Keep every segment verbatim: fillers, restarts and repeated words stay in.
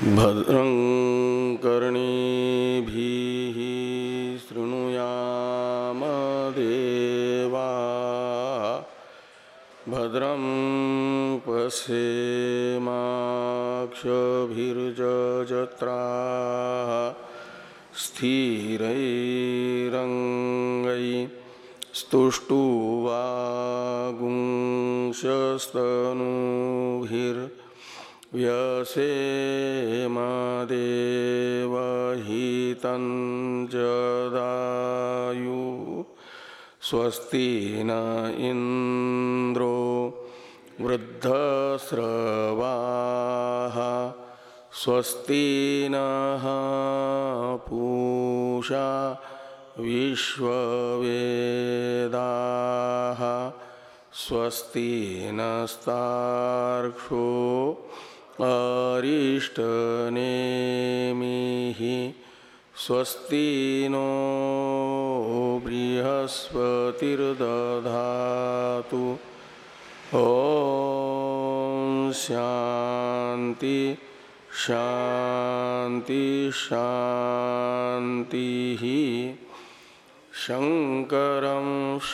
भद्रं कर्णेभिः शृणुयाम देवाः भद्रं पश्येमाक्षभिर्यजत्राः स्थिरैरङ्गैस्तुष्टुवागुंसस्तनूभिर्व्यसेम देवहितं जदायुः स्वस्ति न इंद्रो वृद्धस्रवाः स्वस्ति नः पूषा विश्ववेदाः स्वस्ति नस्तार्क्ष्यो अरिष्टनेमिः स्वस्ति नो बृहस्पतिर्दधातु ॐ शान्ति शान्ति शान्तिः। शंकरं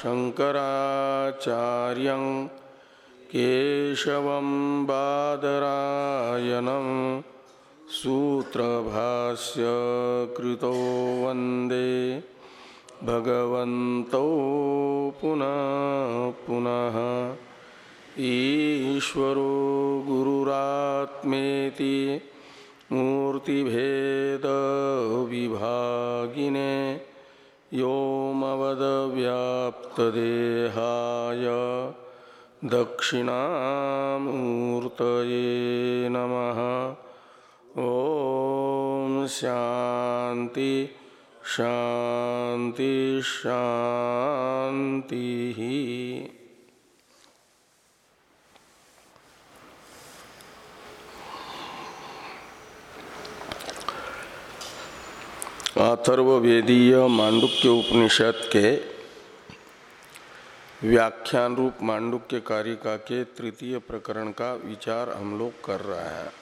शंकराचार्यं केशवं बादरायणं सूत्रभाष्य कृतो वंदे भगवन्तौ पुनः पुनः। ईश्वरो गुरुरात्मेति मूर्तिभेद विभागिने व्योमवद्व्याप्तदेहाय दक्षिणामूर्तये नमः। ओम शांति शांति शांति। अथर्ववेदीय मांडुक्य उपनिषद के व्याख्यान रूप मांडुक्य कारिका के तृतीय प्रकरण का विचार हम लोग कर रहे हैं।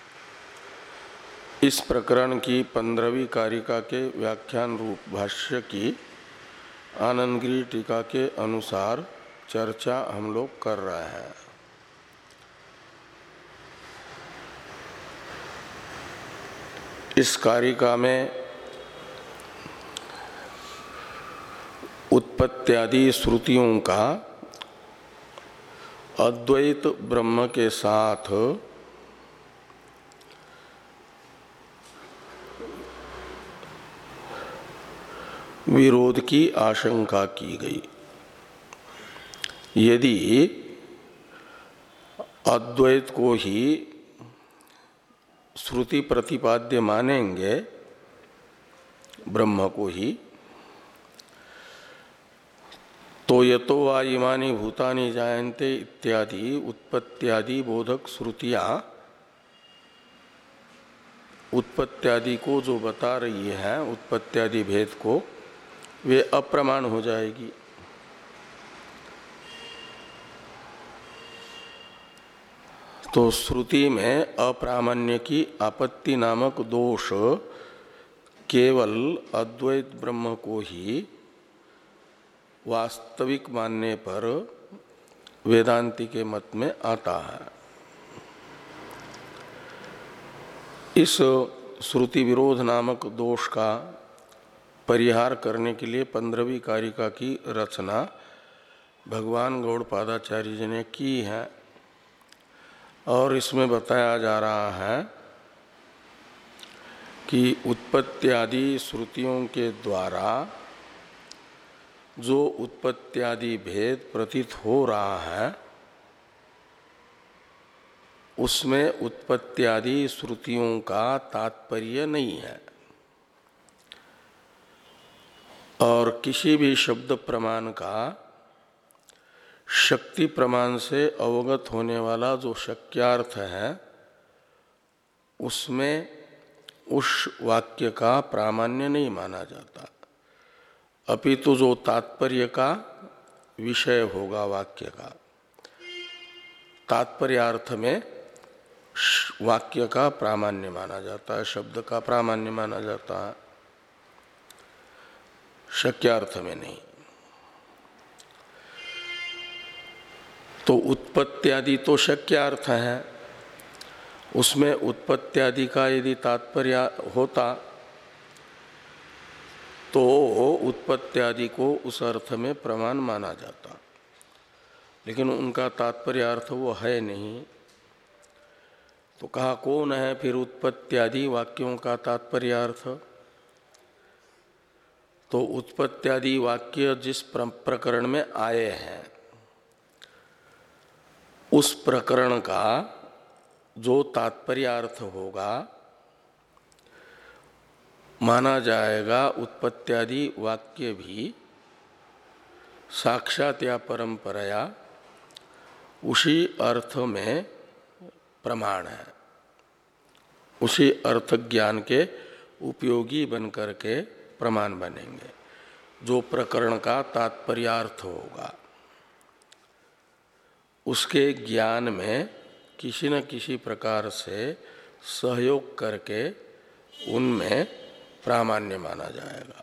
इस प्रकरण की पंद्रहवीं कारिका के व्याख्यान रूप भाष्य की आनंदगिरी टीका के अनुसार चर्चा हम लोग कर रहे हैं। इस कारिका में उत्पत्त्यादि श्रुतियों का अद्वैत ब्रह्म के साथ विरोध की आशंका की गई। यदि अद्वैत को ही श्रुति प्रतिपाद्य मानेंगे, ब्रह्म को ही, तो यतो वा इमानि भूतानि जायन्ते इत्यादि उत्पत्त्यादि बोधक श्रुतियां उत्पत्त्यादि को जो बता रही है, उत्पत्त्यादि भेद को, वे अप्रमाण हो जाएगी। तो श्रुति में अप्रामाण्य की आपत्ति नामक दोष केवल अद्वैत ब्रह्म को ही वास्तविक मानने पर वेदांती के मत में आता है। इस श्रुति विरोध नामक दोष का परिहार करने के लिए पंद्रहवीं कारिका की रचना भगवान गौड़पादाचार्य जी ने की है और इसमें बताया जा रहा है कि उत्पत्त्यादि श्रुतियों के द्वारा जो उत्पत्त्यादि भेद प्रतीत हो रहा है, उसमें उत्पत्त्यादि श्रुतियों का तात्पर्य नहीं है और किसी भी शब्द प्रमाण का शक्ति प्रमाण से अवगत होने वाला जो शक्यार्थ है, उसमें उस वाक्य का प्रामाण्य नहीं माना जाता, अपितु जो तात्पर्य का विषय होगा वाक्य का, तात्पर्यार्थ में वाक्य का प्रामाण्य माना जाता है, शब्द का प्रामाण्य माना जाता है, शक्यार्थ में नहीं। तो उत्पत्त्यादि तो शक्यार्थ है, उसमें उत्पत्त्यादि का यदि तात्पर्य होता तो उत्पत्त्यादि को उस अर्थ में प्रमाण माना जाता, लेकिन उनका तात्पर्य अर्थ वो है नहीं। तो कहा कौन है फिर उत्पत्त्यादि वाक्यों का तात्पर्य अर्थ? तो उत्पत्त्यादि वाक्य जिस प्रकरण में आए हैं उस प्रकरण का जो तात्पर्य अर्थ होगा माना जाएगा उत्पत्त्यादि वाक्य भी साक्षात या परंपराया उसी अर्थ में प्रमाण है, उसी अर्थ ज्ञान के उपयोगी बन करके प्रमाण बनेंगे। जो प्रकरण का तात्पर्यार्थ होगा उसके ज्ञान में किसी न किसी प्रकार से सहयोग करके उनमें प्रामाण्य माना जाएगा।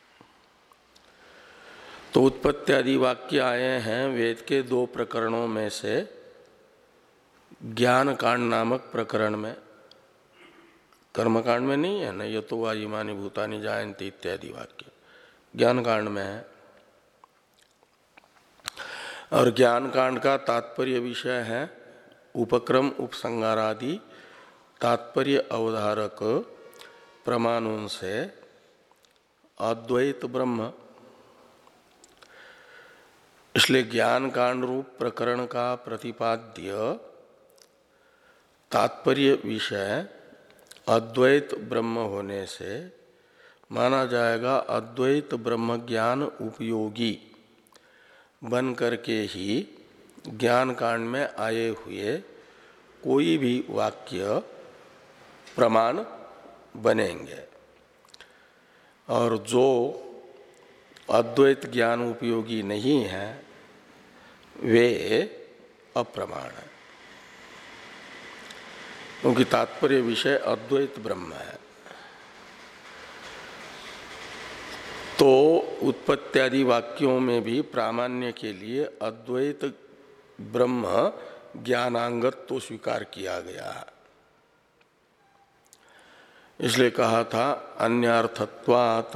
तो उत्पत्त्यादि वाक्य आए हैं वेद के दो प्रकरणों में से ज्ञान कांड नामक प्रकरण में, कर्मकांड में नहीं है ना। ये तो वायुमानी भूतानि जायन्ति इत्यादि वाक्य ज्ञान कांड में है। और ज्ञान कांड का तात्पर्य विषय है उपक्रम उपसंगारादि तात्पर्य अवधारक प्रमाणों से अद्वैत ब्रह्म। इसलिए ज्ञान कांड रूप प्रकरण का प्रतिपाद्य तात्पर्य विषय अद्वैत ब्रह्म होने से माना जाएगा अद्वैत ब्रह्म ज्ञान उपयोगी बन करके ही ज्ञान कांड में आए हुए कोई भी वाक्य प्रमाण बनेंगे। और जो अद्वैत ज्ञान उपयोगी नहीं है वे अप्रमाण है, क्योंकि तात्पर्य विषय अद्वैत ब्रह्म है। तो उत्पत्त्यादि वाक्यों में भी प्रामाण्य के लिए अद्वैत ब्रह्म ज्ञानांगत तो स्वीकार किया गया है। इसलिए कहा था अन्यार्थत्वात्।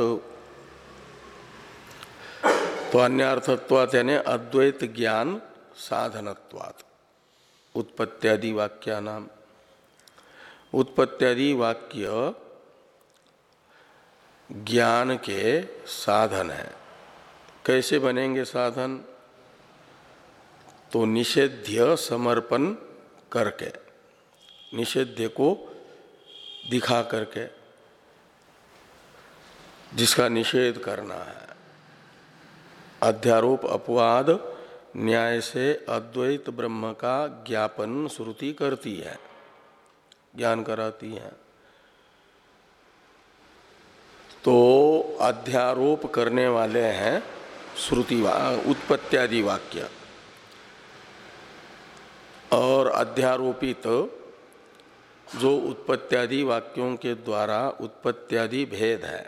तो अन्यार्थत्वात् यानी अद्वैत ज्ञान साधनत्वात् उत्पत्त्यादि वाक्या नाम। उत्पत्त्यादि वाक्य ज्ञान के साधन है। कैसे बनेंगे साधन? तो निषेध्य समर्पण करके, निषेध्य को दिखा करके, जिसका निषेध करना है। अध्यारोप अपवाद न्याय से अद्वैत ब्रह्म का ज्ञापन श्रुति करती है, ज्ञान कराती है। तो अध्यारोप करने वाले हैं श्रुति उत्पत्त्यादि वाक्य, और अध्यारोपित जो उत्पत्त्यादि वाक्यों के द्वारा उत्पत्त्यादि भेद है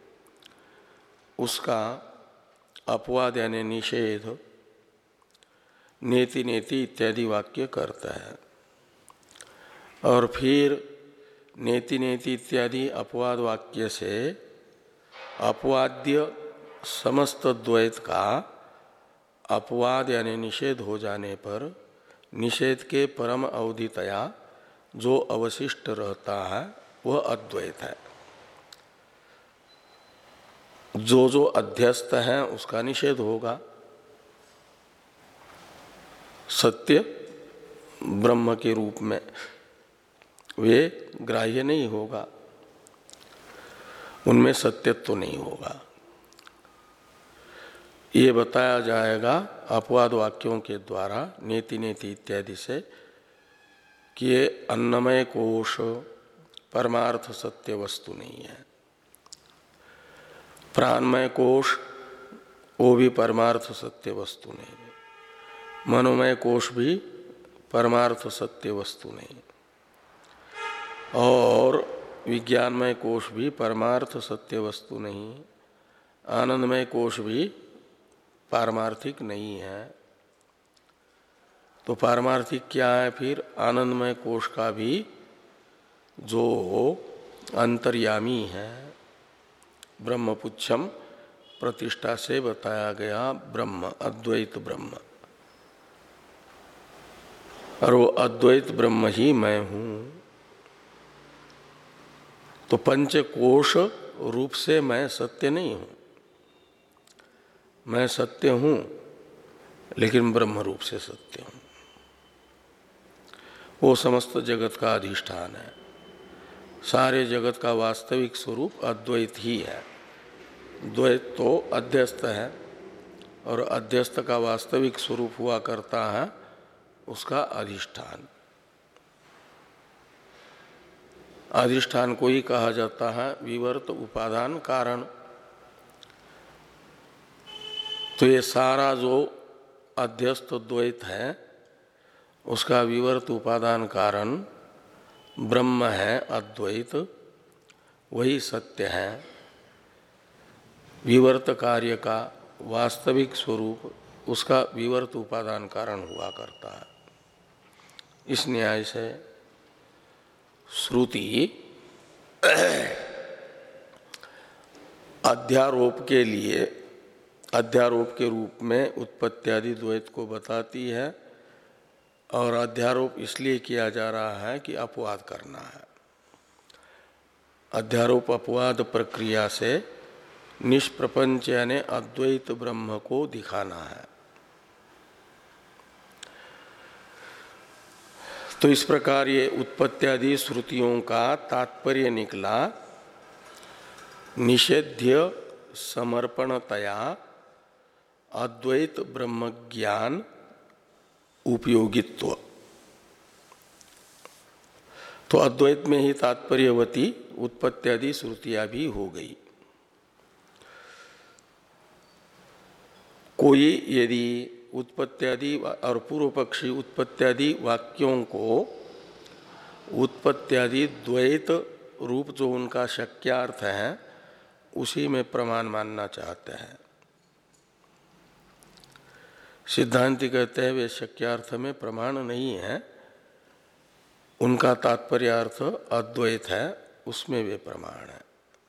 उसका अपवाद यानी निषेध नेति नेति इत्यादि वाक्य करता है। और फिर नेति नेति इत्यादि अपवाद वाक्य से अपवाद्य समस्त द्वैत का अपवाद यानी निषेध हो जाने पर निषेध के परम अवधितया जो अवशिष्ट रहता है वह अद्वैत है। जो जो अध्यस्त है उसका निषेध होगा, सत्य ब्रह्म के रूप में वे ग्राह्य नहीं होगा, उनमें सत्यत्व तो नहीं होगा। ये बताया जाएगा अपवाद वाक्यों के द्वारा नेति नेति इत्यादि से कि ये अन्नमय कोश परमार्थ सत्य वस्तु नहीं है, प्राणमय कोश वो भी परमार्थ सत्य वस्तु नहीं है, मनोमय कोश भी परमार्थ सत्य वस्तु नहीं है। और विज्ञानमय कोश भी परमार्थ सत्य वस्तु नहीं, आनंदमय कोश भी पारमार्थिक नहीं है। तो पारमार्थिक क्या है फिर? आनंदमय कोश का भी जो अंतर्यामी है, ब्रह्मपुच्छम प्रतिष्ठा से बताया गया ब्रह्म, अद्वैत ब्रह्म, और वो अद्वैत ब्रह्म ही मैं हूँ। तो पंचकोश रूप से मैं सत्य नहीं हूँ, मैं सत्य हूँ लेकिन ब्रह्म रूप से सत्य हूँ। वो समस्त जगत का अधिष्ठान है, सारे जगत का वास्तविक स्वरूप अद्वैत ही है। द्वैत तो अध्यस्त है, और अध्यस्त का वास्तविक स्वरूप हुआ करता है उसका अधिष्ठान। अधिष्ठान को ही कहा जाता है विवर्त उपादान कारण। तो ये सारा जो अध्यस्त द्वैत है उसका विवर्त उपादान कारण ब्रह्म है, अद्वैत, वही सत्य है। विवर्त कार्य का वास्तविक स्वरूप उसका विवर्त उपादान कारण हुआ करता है। इस न्याय से श्रुति अध्यारोप के लिए, अध्यारोप के रूप में उत्पत्त्यादि द्वैत को बताती है, और अध्यारोप इसलिए किया जा रहा है कि अपवाद करना है। अध्यारोप अपवाद प्रक्रिया से निष्प्रपंच यानी अद्वैत ब्रह्म को दिखाना है। तो इस प्रकार ये उत्पत्त्यादि श्रुतियों का तात्पर्य निकला निषेध्य समर्पणतया अद्वैत ब्रह्म ज्ञान उपयोगित्व। तो अद्वैत में ही तात्पर्यवती उत्पत्त्यादि श्रुतियां भी हो गई। कोई यदि उत्पत्त्यादि और पूर्व पक्षी उत्पत्त्यादि वाक्यों को उत्पत्त्यादि द्वैत रूप जो उनका शक्यार्थ है उसी में प्रमाण मानना चाहते हैं। सिद्धांति कहते हैं वे शक्यार्थ में प्रमाण नहीं है, उनका तात्पर्यार्थ अद्वैत है, उसमें वे प्रमाण है।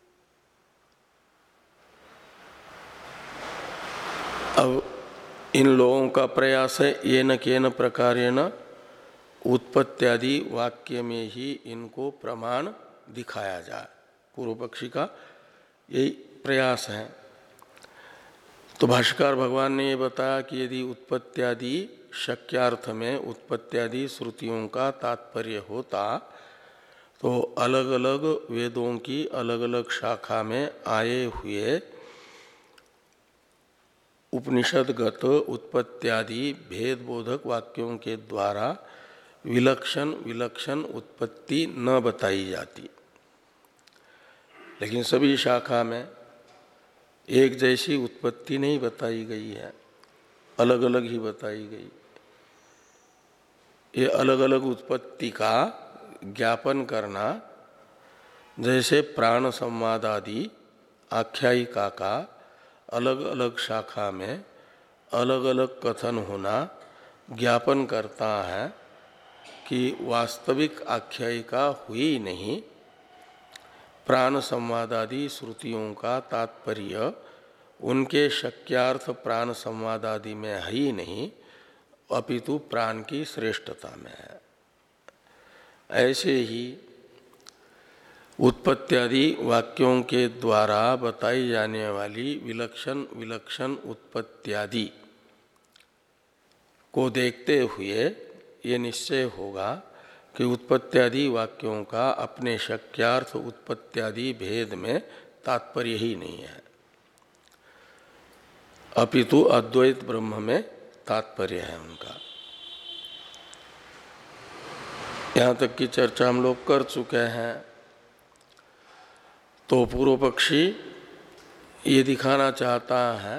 अब इन लोगों का प्रयास है ये न केन प्रकारेण उत्पत्त्यादि वाक्य में ही इनको प्रमाण दिखाया जाए। पूर्व पक्षी का यही प्रयास है। तो भाष्यकार भगवान ने ये बताया कि यदि उत्पत्त्यादि शक्यार्थ में उत्पत्त्यादि श्रुतियों का तात्पर्य होता तो अलग अलग वेदों की अलग अलग शाखा में आए हुए उपनिषदगत उत्पत्त्यादि भेद बोधक वाक्यों के द्वारा विलक्षण विलक्षण उत्पत्ति न बताई जाती, लेकिन सभी शाखा में एक जैसी उत्पत्ति नहीं बताई गई है, अलग अलग ही बताई गई। ये अलग अलग उत्पत्ति का ज्ञापन करना, जैसे प्राण संवाद आदि आख्यायिका का अलग अलग शाखा में अलग अलग कथन होना ज्ञापन करता है कि वास्तविक आख्यायिका हुई नहीं, प्राण संवादादि श्रुतियों का तात्पर्य उनके शक्यार्थ प्राण संवादादि में है ही नहीं, अपितु प्राण की श्रेष्ठता में है। ऐसे ही उत्पत्त्यादि वाक्यों के द्वारा बताई जाने वाली विलक्षण विलक्षण उत्पत्त्यादि को देखते हुए ये निश्चय होगा कि उत्पत्त्यादि वाक्यों का अपने शक्यार्थ उत्पत्त्यादि भेद में तात्पर्य ही नहीं है, अपितु अद्वैत ब्रह्म में तात्पर्य है उनका। यहाँ तक की चर्चा हम लोग कर चुके हैं। तो पूर्व पक्षी ये दिखाना चाहता है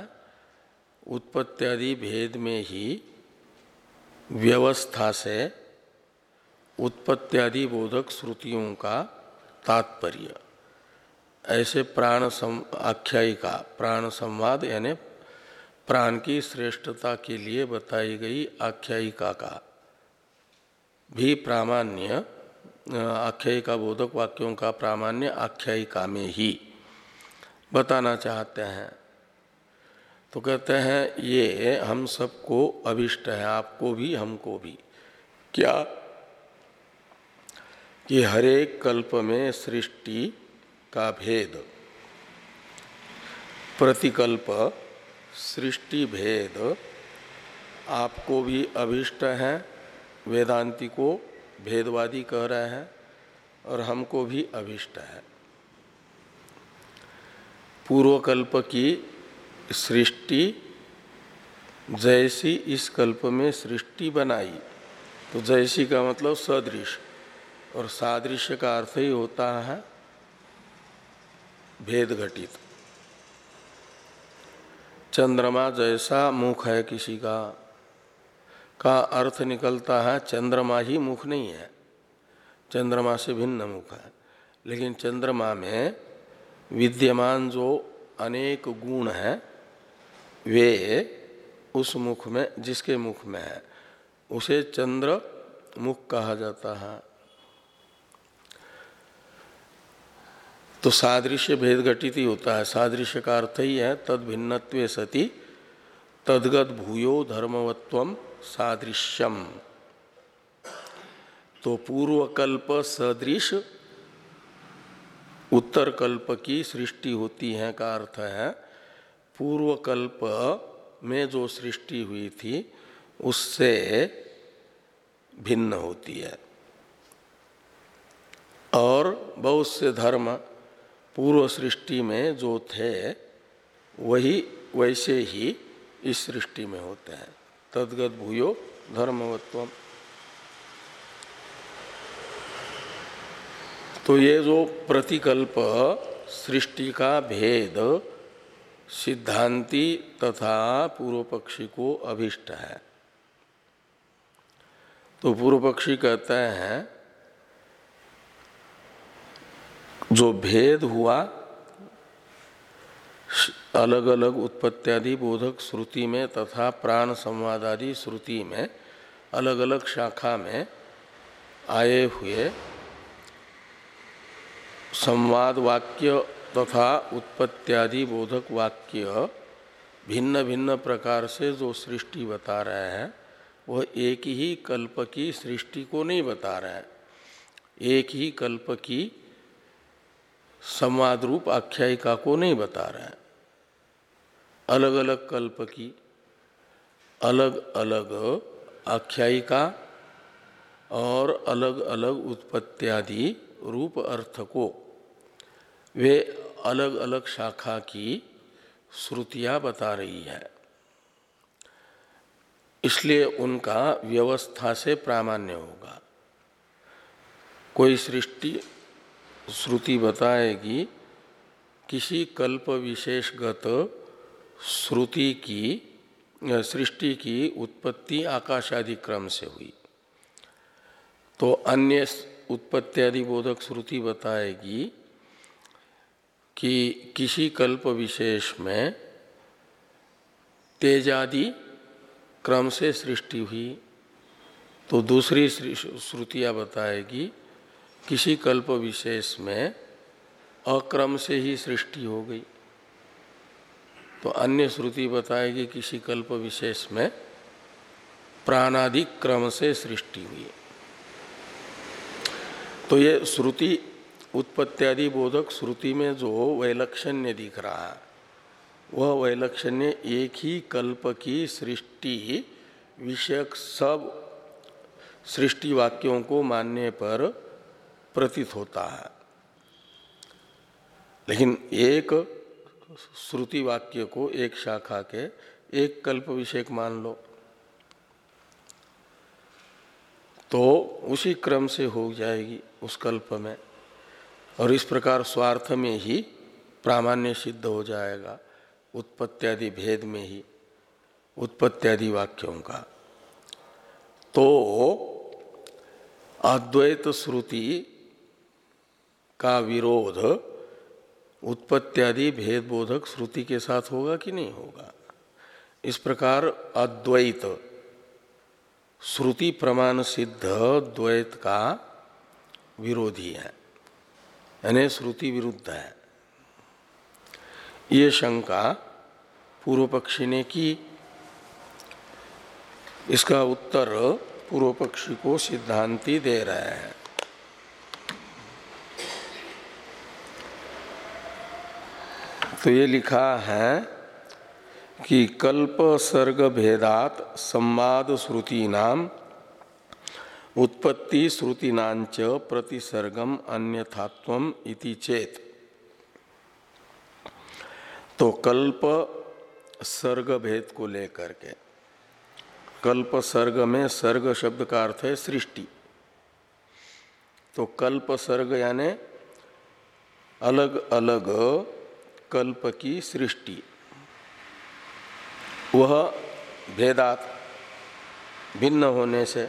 उत्पत्त्यादि भेद में ही व्यवस्था से उत्पत्त्यादि बोधक श्रुतियों का तात्पर्य। ऐसे प्राण सम आख्यायिका प्राण संवाद यानी प्राण की श्रेष्ठता के लिए बताई गई आख्यायिका का भी प्रामाण्य, आख्यायिका बोधक वाक्यों का प्रामाण्य आख्यायिका में ही बताना चाहते हैं। तो कहते हैं ये हम सबको अभिष्ट है, आपको भी हमको भी। क्या कि हरेक कल्प में सृष्टि का भेद, प्रतिकल्प सृष्टि भेद आपको भी अभिष्ट है, वेदांती को भेदवादी कह रहे हैं, और हमको भी अभिष्ट है। पूर्वकल्प की सृष्टि जैसी इस कल्प में सृष्टि बनाई, तो जैसी का मतलब सदृश, और सादृश्य का अर्थ ही होता है भेद घटित। चंद्रमा जैसा मुख है किसी का, का अर्थ निकलता है चंद्रमा ही मुख नहीं है, चंद्रमा से भिन्न मुख है। लेकिन चंद्रमा में विद्यमान जो अनेक गुण हैं वे उस मुख में, जिसके मुख में है, उसे चंद्र मुख कहा जाता है। तो सादृश्य भेद घटित ही होता है। सादृश्य का अर्थ ही है तद भिन्नत्वे सति तद्गत भूयो धर्मवत्वम सादृश्यम। तो पूर्वकल्प सदृश उत्तर कल्प की सृष्टि होती है का अर्थ है पूर्वकल्प में जो सृष्टि हुई थी उससे भिन्न होती है। और बहुत से धर्म पूर्व सृष्टि में जो थे वही वैसे ही इस सृष्टि में होते हैं। तद्गत भूयो धर्मवत्वम। तो ये जो प्रतिकल्प सृष्टि का भेद सिद्धांती तथा पूर्व पक्षी को अभिष्ट है। तो पूर्व पक्षी कहते हैं जो भेद हुआ अलग अलग उत्पत्त्यादि बोधक श्रुति में तथा प्राण संवादादि श्रुति में अलग अलग शाखा में आए हुए संवाद वाक्य तथा उत्पत्त्यादि बोधक वाक्य भिन्न भिन्न प्रकार से जो सृष्टि बता रहे हैं वह एक ही कल्प की सृष्टि को नहीं बता रहे हैं, एक ही कल्प की संवाद रूप आख्यायिका को नहीं बता रहे हैं। अलग अलग कल्प की अलग अलग आख्यायिका और अलग अलग उत्पत्त्यादि रूप अर्थ को वे अलग अलग शाखा की श्रुतियां बता रही है। इसलिए उनका व्यवस्था से प्रामाण्य होगा। कोई सृष्टि श्रुति बताएगी किसी कल्प विशेषगत श्रुति की सृष्टि की उत्पत्ति आकाशादि क्रम से हुई, तो अन्य उत्पत्त्यादि बोधक श्रुति बताएगी कि किसी कल्प विशेष में तेजादि क्रम से सृष्टि हुई, तो दूसरी श्रुतियाँ बताएगी किसी कल्प विशेष में अक्रम से ही सृष्टि हो गई, तो अन्य श्रुति बताएगी किसी कल्प विशेष में प्राणादि क्रम से सृष्टि हुई। तो ये श्रुति उत्पत्त्यादि बोधक श्रुति में जो वैलक्षण्य दिख रहा है वह वैलक्षण्य एक ही कल्प की सृष्टि विषयक सब सृष्टि वाक्यों को मानने पर प्रतीत होता है। लेकिन एक श्रुति वाक्य को एक शाखा के एक कल्प विषयक मान लो तो उसी क्रम से हो जाएगी उस कल्प में, और इस प्रकार स्वार्थ में ही प्रामाण्य सिद्ध हो जाएगा उत्पत्त्यादि भेद में ही उत्पत्त्यादि वाक्यों का। तो अद्वैत श्रुति का विरोध उत्पत्त्यादि भेद बोधक श्रुति के साथ होगा कि नहीं होगा। इस प्रकार अद्वैत श्रुति प्रमाण सिद्ध द्वैत का विरोधी है, यानी श्रुति विरुद्ध है। ये शंका पूर्व पक्षी ने की। इसका उत्तर पूर्व पक्षी को सिद्धांती दे रहे हैं। तो ये लिखा है कि कल्प सर्ग भेदात संवाद श्रुति नाम उत्पत्ति श्रुतिनांच प्रतिसर्गम अन्यथात्वम इति चेत। तो कल्प सर्ग भेद को लेकर के, कल्प सर्ग में सर्ग शब्द का अर्थ है सृष्टि। तो कल्प सर्ग यानी अलग अलग कल्प की सृष्टि, वह भेदात भिन्न होने से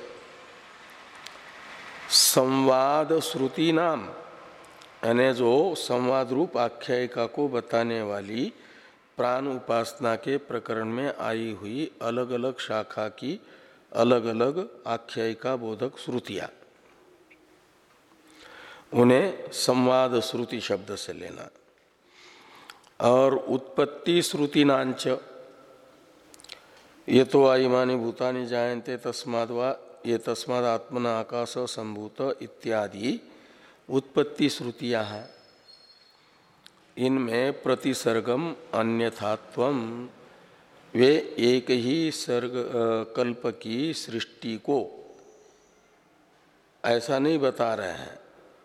संवाद श्रुति नाम यानी जो संवाद रूप आख्यायिका को बताने वाली प्राण उपासना के प्रकरण में आई हुई अलग अलग शाखा की अलग अलग आख्यायिका बोधक श्रुतियां, उन्हें संवाद श्रुति शब्द से लेना। और उत्पत्ति श्रुतिनांच, ये तो आइमानि भूतानि जायन्ते तस्माद् वा ये तस्माद् आत्मना आकाश संभूत इत्यादि उत्पत्ति श्रुतियां हैं। इनमें प्रतिसर्गम अन्यथात्वम, वे एक ही सर्ग कल्प की सृष्टि को ऐसा नहीं बता रहे हैं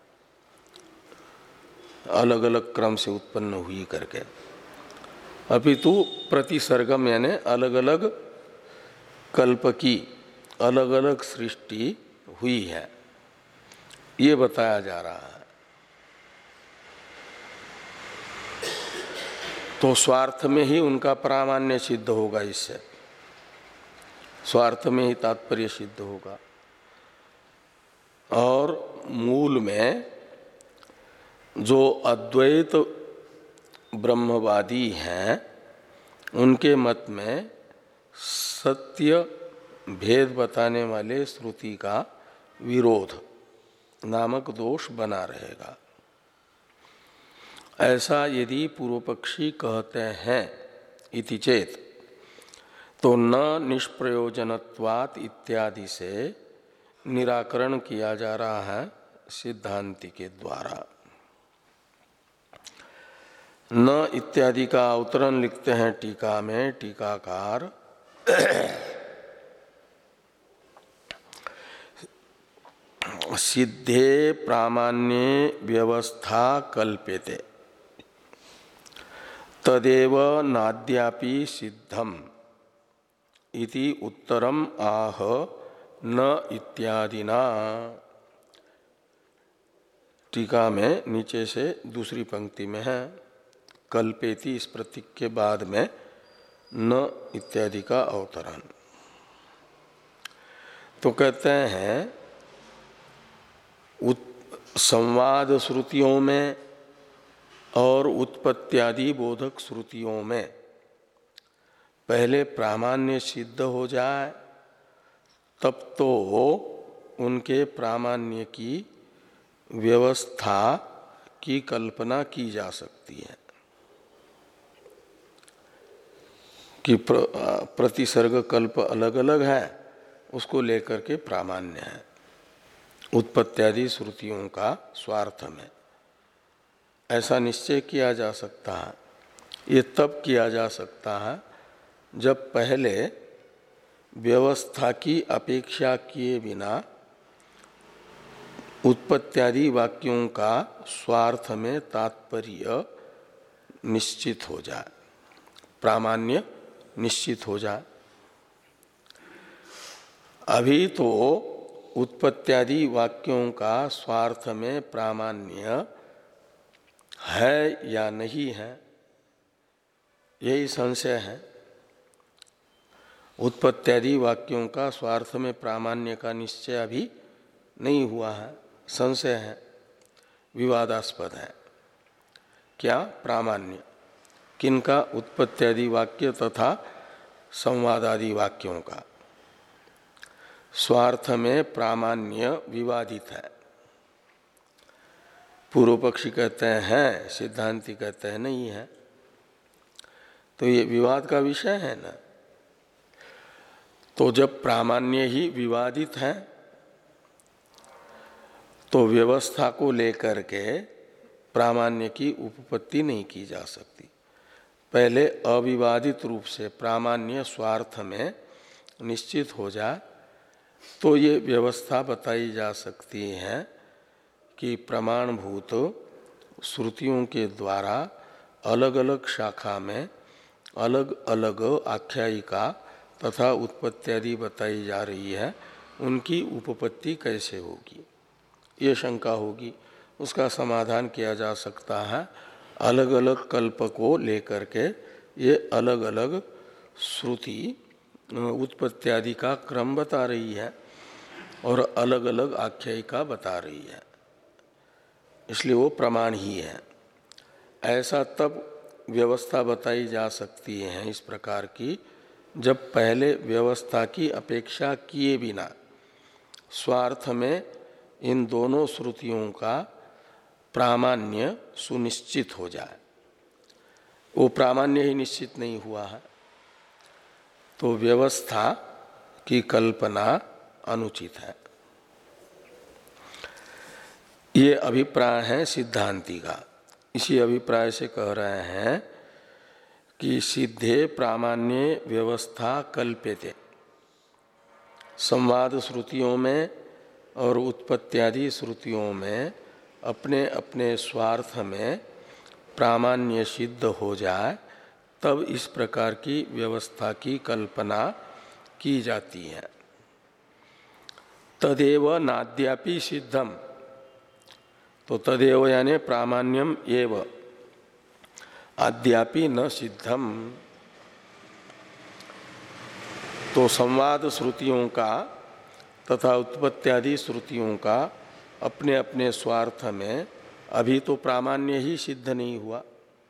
अलग अलग क्रम से उत्पन्न हुई करके, अपितु प्रतिसर्गम यानी अलग अलग कल्प की अलग अलग सृष्टि हुई है, ये बताया जा रहा है। तो स्वार्थ में ही उनका प्रामाण्य सिद्ध होगा, इससे स्वार्थ में ही तात्पर्य सिद्ध होगा। और मूल में जो अद्वैत ब्रह्मवादी हैं उनके मत में सत्य भेद बताने वाले श्रुति का विरोध नामक दोष बना रहेगा। ऐसा यदि पूर्व पक्षी कहते हैं इति चेत, तो न निष्प्रयोजनत्वात् इत्यादि से निराकरण किया जा रहा है सिद्धांति के द्वारा। न इत्यादि का अवतरण लिखते हैं टीका में टीकाकार, सिद्धे प्रामाण्ये व्यवस्था कल्प्यते तदेव नाद्यापि सिद्धम इति उत्तरम आह न इत्यादिना। टीका में नीचे से दूसरी पंक्ति में है कल्पेति, इस प्रतीक के बाद में न इत्यादि का अवतरण। तो कहते हैं संवाद श्रुतियों में और उत्पत्त्यादि बोधक श्रुतियों में पहले प्रामाण्य सिद्ध हो जाए तब तो उनके प्रामाण्य की व्यवस्था की कल्पना की जा सकती है कि प्रतिसर्ग कल्प अलग अलग है, उसको लेकर के प्रामाण्य है उत्पत्त्यादि श्रुतियों का स्वार्थ में, ऐसा निश्चय किया जा सकता है। ये तब किया जा सकता है जब पहले व्यवस्था की अपेक्षा किए बिना उत्पत्त्यादि वाक्यों का स्वार्थ में तात्पर्य निश्चित हो जाए, प्रामाण्य निश्चित हो जाए। अभी तो उत्पत्त्यादि वाक्यों का स्वार्थ में प्रामाण्य है या नहीं है, यही संशय है। उत्पत्त्यादि वाक्यों का स्वार्थ में प्रामाण्य का निश्चय अभी नहीं हुआ है, संशय है, विवादास्पद है। क्या? प्रामाण्य। किनका? उत्पत्त्यादि वाक्य तथा संवादादि वाक्यों का। स्वार्थ में प्रामाण्य विवादित है। पूर्व पक्षी कहते हैं, सिद्धांती कहते हैं नहीं है, तो ये विवाद का विषय है ना। तो जब प्रामाण्य ही विवादित है तो व्यवस्था को लेकर के प्रामाण्य की उपपत्ति नहीं की जा सकती। पहले अविवादित रूप से प्रामाण्य स्वार्थ में निश्चित हो जाए तो ये व्यवस्था बताई जा सकती है कि प्रमाणभूत श्रुतियों के द्वारा अलग अलग शाखा में अलग अलग आख्यायिका तथा उत्पत्त्यादि बताई जा रही है, उनकी उपपत्ति कैसे होगी, ये शंका होगी। उसका समाधान किया जा सकता है अलग अलग कल्प को लेकर के। ये अलग अलग श्रुति उत्पत्त्यादि का क्रम बता रही है और अलग अलग आख्यायिका बता रही है, इसलिए वो प्रमाण ही है। ऐसा तब व्यवस्था बताई जा सकती है इस प्रकार की, जब पहले व्यवस्था की अपेक्षा किए बिना स्वार्थ में इन दोनों श्रुतियों का प्रामाण्य सुनिश्चित हो जाए। वो प्रामाण्य ही निश्चित नहीं हुआ है तो व्यवस्था की कल्पना अनुचित है। ये अभिप्राय है सिद्धांति का। इसी अभिप्राय से कह रहे हैं कि सिद्धे प्रामाण्य व्यवस्था कल्प्यते। संवाद श्रुतियों में और उत्पत्त्यादि श्रुतियों में अपने अपने स्वार्थ में प्रामाण्य सिद्ध हो जाए तब इस प्रकार की व्यवस्था की कल्पना की जाती है। तदेव नाद्यापि सिद्धम, तो तदेव यानी प्रामाण्यम एव, आद्यापि न सिद्धम। तो संवाद श्रुतियों का तथा उत्पत्त्यादि श्रुतियों का अपने अपने स्वार्थ में अभी तो प्रामाण्य ही सिद्ध नहीं हुआ,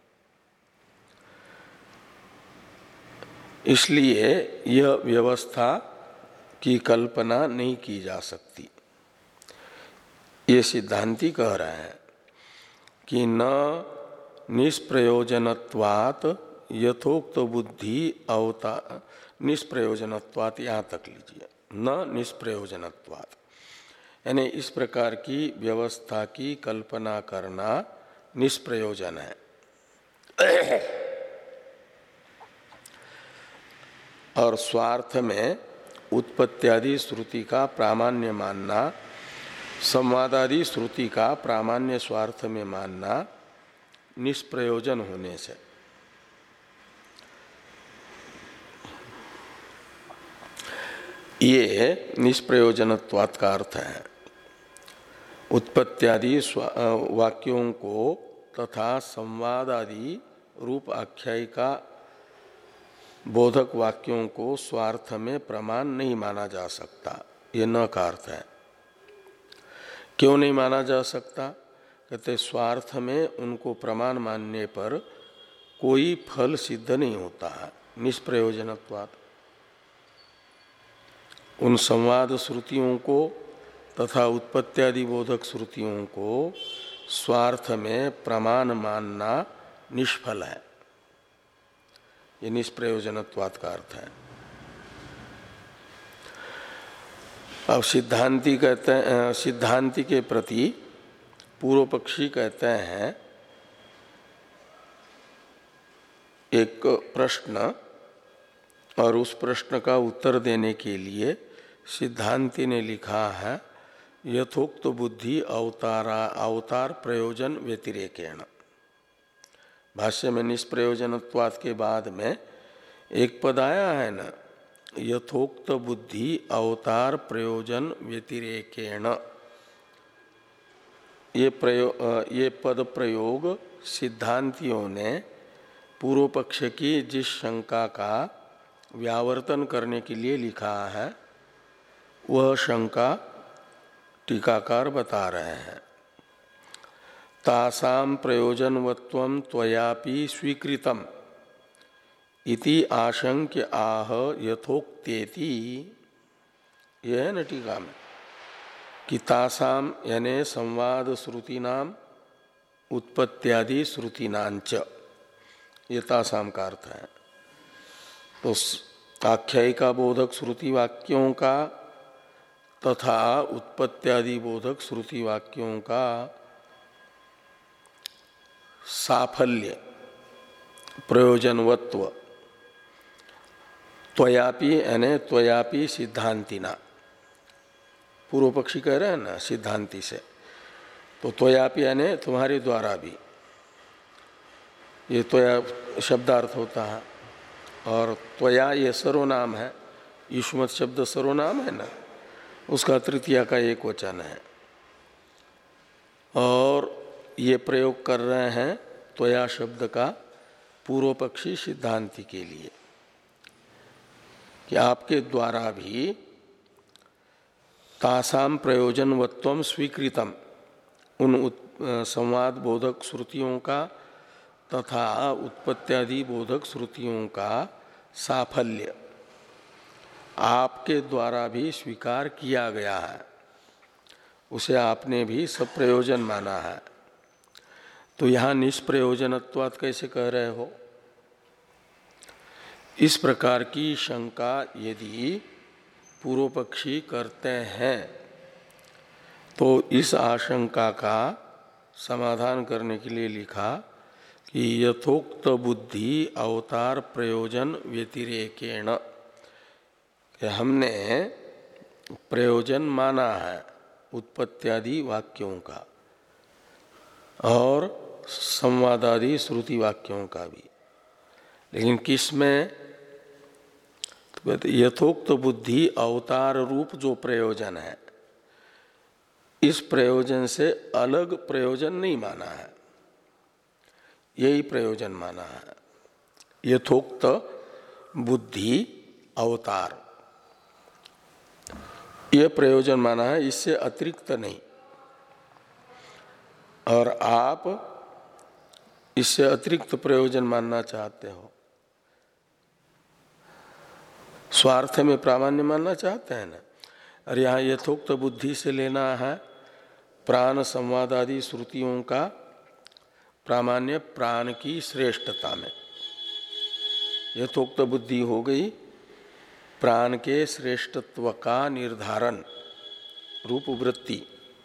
इसलिए यह व्यवस्था की कल्पना नहीं की जा सकती। ये सिद्धांती कह रहे हैं कि न निष्प्रयोजनत्वात् यथोक्त बुद्धि अवता, निष्प्रयोजनत्वात् यहाँ तक लीजिए, न निष्प्रयोजनत्वात् यानी इस प्रकार की व्यवस्था की कल्पना करना निष्प्रयोजन है। और स्वार्थ में उत्पत्त्यादि श्रुति का प्रामाण्य मानना, संवादादि श्रुति का प्रामाण्य स्वार्थ में मानना निष्प्रयोजन होने से ये निष्प्रयोजनत्वात् का अर्थ है। उत्पत्त्यादि वाक्यों को तथा संवादादि रूप आख्यायिका बोधक वाक्यों को स्वार्थ में प्रमाण नहीं माना जा सकता, ये न का अर्थ है। क्यों नहीं माना जा सकता? कहते स्वार्थ में उनको प्रमाण मानने पर कोई फल सिद्ध नहीं होता है, निष्प्रयोजनत्वात्। उन संवाद श्रुतियों को तथा उत्पत्त्यादि बोधक श्रुतियों को स्वार्थ में प्रमाण मानना निष्फल है, ये निष्प्रयोजनत्वात् का अर्थ है। अब सिद्धांति कहते हैं, सिद्धांति के प्रति पूर्व पक्षी कहते हैं एक प्रश्न, और उस प्रश्न का उत्तर देने के लिए सिद्धांति ने लिखा है यथोक्त बुद्धि अवतारा अवतार प्रयोजन व्यतिरेकेण। भाष्य में निष्प्रयोजनत्वात् के बाद में एक पद आया है ना, यथोक्त बुद्धि अवतार प्रयोजन व्यतिरेकेण। ये प्रयोग ये पद प्रयोग सिद्धांतियों ने पूर्व पक्ष की जिस शंका का व्यावर्तन करने के लिए लिखा है, वह शंका टीकाकार बता रहे हैं। तासाम प्रयोजनवत्वं त्वयापि स्वीकृतम इति आशंक्य आह यथोक्तेति। यह है न टीका में कि तासाम यानी संवाद श्रुतिनाम उत्पत्त्यादि श्रुतिनांच, ये तासाम का अर्थ है। तो आख्यायिका बोधक श्रुति वाक्यों का तथा उत्पत्त्यादि बोधक श्रुति वाक्यों का साफल्य प्रयोजनवत्व त्वयापि यानी त्वयापि सिद्धांतिना, पूर्व पक्षी कह रहे हैं ना सिद्धांति से, तो त्वयापि यानी तुम्हारे द्वारा भी, ये त्वया शब्दार्थ होता है। और त्वया ये सर्वनाम है, युष्मत् शब्द सर्वनाम है ना, उसका तृतीया का एक वचन है। और ये प्रयोग कर रहे हैं त्वया शब्द का पूर्व पक्षी सिद्धांति के लिए कि आपके द्वारा भी तासाम प्रयोजनवत्वम स्वीकृतम, उन संवाद बोधक श्रुतियों का तथा उत्पत्त्यादि बोधक श्रुतियों का साफल्य आपके द्वारा भी स्वीकार किया गया है, उसे आपने भी सब प्रयोजन माना है। तो यहाँ निष्प्रयोजनत्वात् कैसे कह रहे हो? इस प्रकार की शंका यदि पूर्व पक्षी करते हैं तो इस आशंका का समाधान करने के लिए लिखा कि यथोक्त बुद्धि अवतार प्रयोजन व्यतिरेकेण, हमने प्रयोजन माना है उत्पत्त्यादि वाक्यों का और संवादादि श्रुति वाक्यों का भी, लेकिन किस में? तो यथोक्त बुद्धि अवतार रूप जो प्रयोजन है, इस प्रयोजन से अलग प्रयोजन नहीं माना है, यही प्रयोजन माना है। यथोक्त बुद्धि अवतार यह प्रयोजन माना है, इससे अतिरिक्त नहीं। और आप इससे अतिरिक्त प्रयोजन मानना चाहते हो, स्वार्थ में प्रामाण्य मानना चाहते हैं ना। और यहाँ यथोक्त बुद्धि से लेना है प्राण संवाद आदि श्रुतियों का प्रामाण्य प्राण की श्रेष्ठता में। यथोक्त बुद्धि हो गई प्राण के श्रेष्ठत्व का निर्धारण रूप वृत्ति,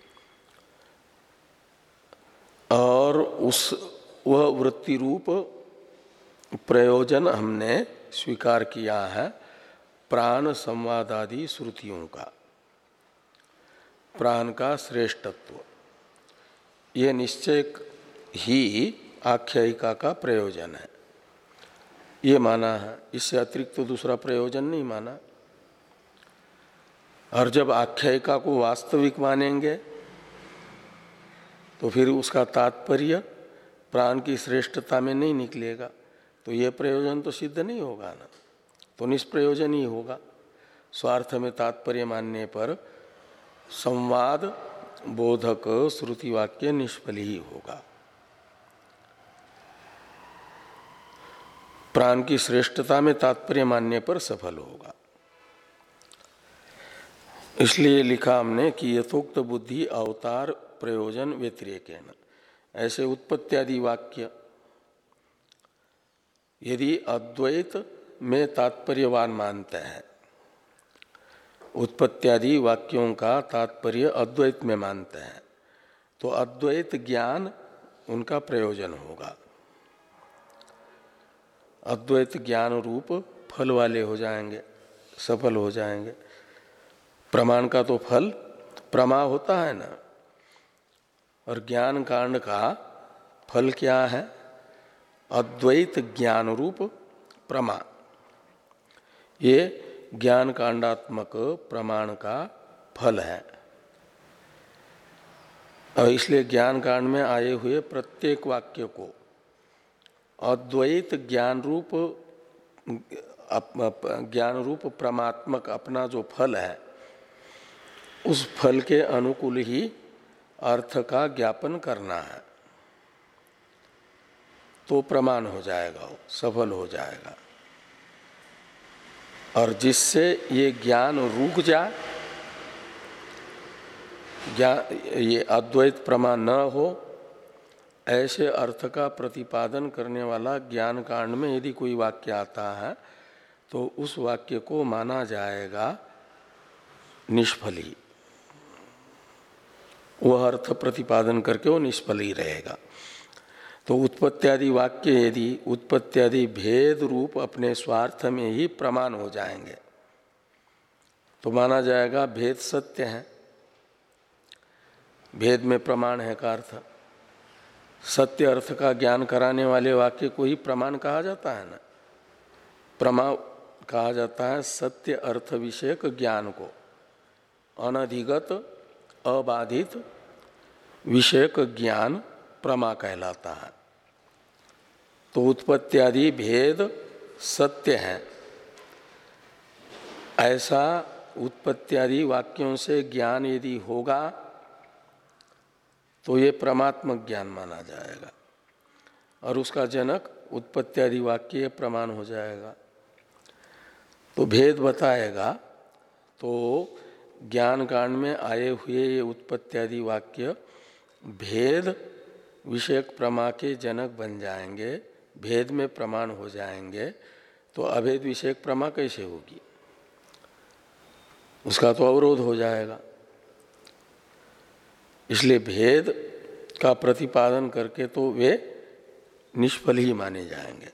और उस वह वृत्ति रूप प्रयोजन हमने स्वीकार किया है प्राण संवादादि श्रुतियों का, प्राण का श्रेष्ठत्व। ये निश्चय ही आख्यायिका का प्रयोजन है, ये माना है, इससे अतिरिक्त तो दूसरा प्रयोजन नहीं माना। और जब आख्यायिका को वास्तविक मानेंगे तो फिर उसका तात्पर्य प्राण की श्रेष्ठता में नहीं निकलेगा, तो ये प्रयोजन तो सिद्ध नहीं होगा ना, तो निष्प्रयोजन ही होगा। स्वार्थ में तात्पर्य मानने पर संवाद बोधक श्रुति वाक्य निष्फल ही होगा। प्राण की श्रेष्ठता में तात्पर्य मानने पर सफल होगा। इसलिए लिखा हमने कि यथोक्त बुद्धि अवतार प्रयोजन व्यतिरेकेण, ऐसे उत्पत्त्यादि वाक्य यदि अद्वैत में तात्पर्यवान मानते हैं, उत्पत्त्यादि वाक्यों का तात्पर्य अद्वैत में मानते हैं, तो अद्वैत ज्ञान उनका प्रयोजन होगा, अद्वैत ज्ञान रूप फल वाले हो जाएंगे, सफल हो जाएंगे। प्रमाण का तो फल प्रमा होता है ना, और ज्ञान कांड का फल क्या है? अद्वैत ज्ञान रूप प्रमा, ये ज्ञान कांडात्मक प्रमाण का फल है। और इसलिए ज्ञान कांड में आए हुए प्रत्येक वाक्य को अद्वैत ज्ञान रूप ज्ञान रूप परमात्मक अपना जो फल है उस फल के अनुकूल ही अर्थ का ज्ञापन करना है, तो प्रमाण हो जाएगा, वो सफल हो जाएगा। और जिससे ये ज्ञान रुक जाए, ज्ञान ये अद्वैत प्रमाण न हो, ऐसे अर्थ का प्रतिपादन करने वाला ज्ञान कांड में यदि कोई वाक्य आता है तो उस वाक्य को माना जाएगा निष्फल ही। वह अर्थ प्रतिपादन करके वो निष्फल ही रहेगा। तो उत्पत्त्यादि वाक्य यदि उत्पत्त्यादि भेद रूप अपने स्वार्थ में ही प्रमाण हो जाएंगे तो माना जाएगा भेद सत्य है। भेद में प्रमाण है का अर्थ, सत्य अर्थ का ज्ञान कराने वाले वाक्य को ही प्रमाण कहा जाता है ना। प्रमा कहा जाता है सत्य अर्थ विषयक ज्ञान को, अनधिगत अबाधित विषयक ज्ञान प्रमा कहलाता है। तो उत्पत्त्यादि भेद सत्य है, ऐसा उत्पत्त्यादि वाक्यों से ज्ञान यदि होगा तो ये परमात्मक ज्ञान माना जाएगा और उसका जनक उत्पत्त्यादि वाक्य प्रमाण हो जाएगा। तो भेद बताएगा तो ज्ञान कांड में आए हुए ये उत्पत्त्यादि वाक्य भेद विषयक प्रमा के जनक बन जाएंगे, भेद में प्रमाण हो जाएंगे। तो अभेद विषयक प्रमा कैसे होगी, उसका तो अवरोध हो जाएगा। इसलिए भेद का प्रतिपादन करके तो वे निष्फल ही माने जाएंगे।